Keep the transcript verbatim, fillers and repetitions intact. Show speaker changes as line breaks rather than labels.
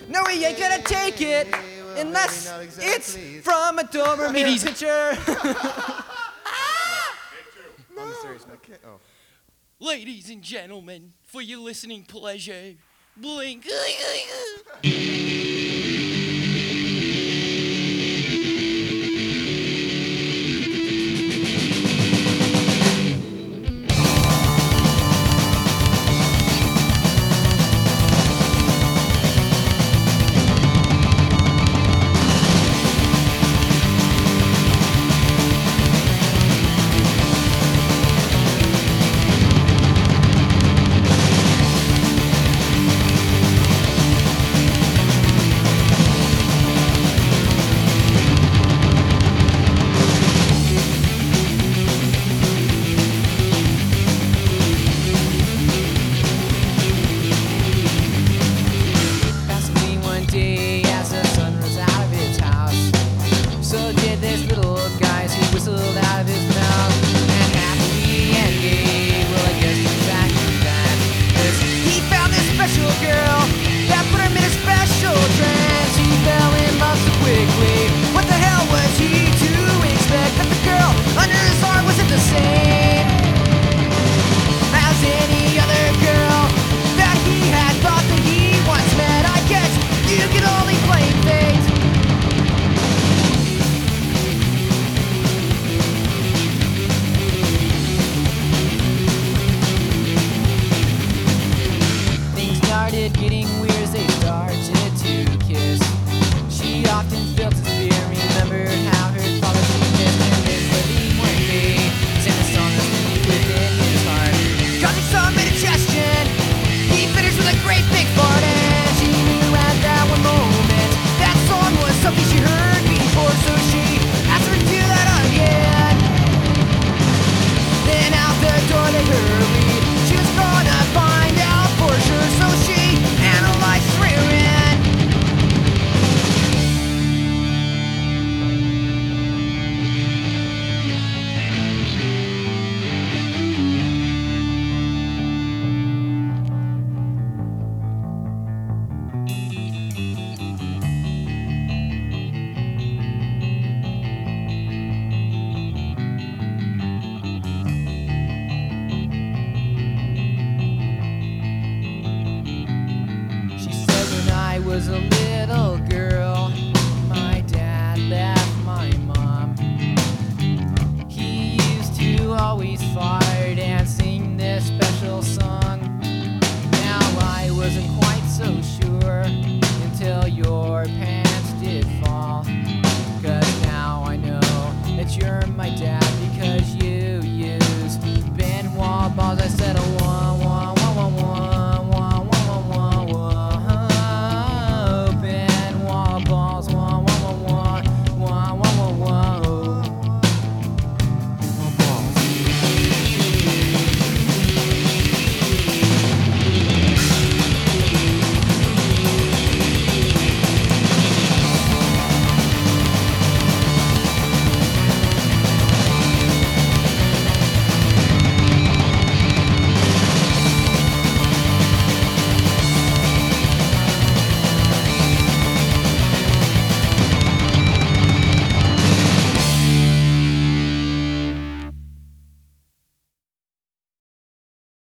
No, we ain't gonna take it unless it's from a Doberman picture.
On the serious note. Oh.
Ladies and gentlemen, for your listening pleasure, Blink. Getting weird as they started to kiss. She often felt his fear, remembered how her father she missed him, but he weren't gay. Sang the song within his heart, causing some indigestion. He finished with a great big fart, and she knew at that one moment that song was something she heard before, so she asked her to do that again. Then out the door they hurried. She was gonna find out for sure, so she analyzed rearing. Was a little